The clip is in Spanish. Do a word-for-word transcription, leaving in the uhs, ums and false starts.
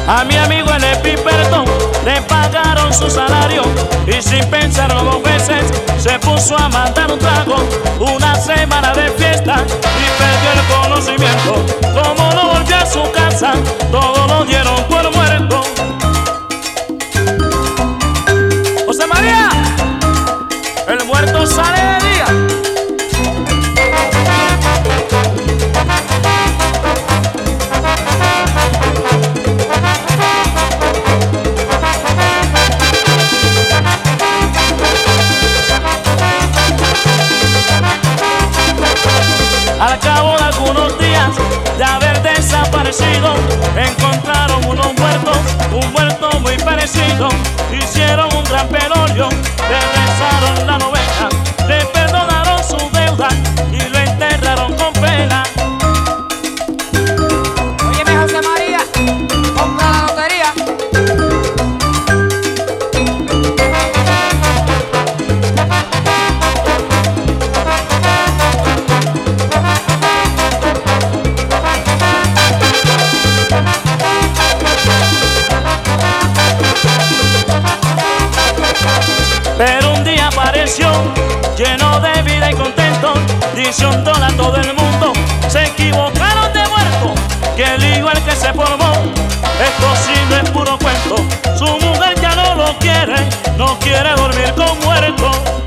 A mi amigo el Epiperton le pagaron su salario y sin pensarlo dos veces se puso a mandar un trago. Una semana de fiesta y perdió el conocimiento. Como no volvió a su casa, todo lo dieron por muerto. José María, el muerto sale de día. Al cabo de algunos días de haber desaparecido, encontraron unos muertos, un muerto muy parecido. Hicieron un gran velorio, le rezaron la novena, le perdonaron su deuda y lo enterraron con pena. Óyeme, José María, compra la lotería. Pero un día apareció lleno de vida y contento, diciéndole a todo el mundo: se equivocaron de muerto, que el igual que se formó, esto sí no es puro cuento. Su mujer ya no lo quiere, no quiere dormir con muertos.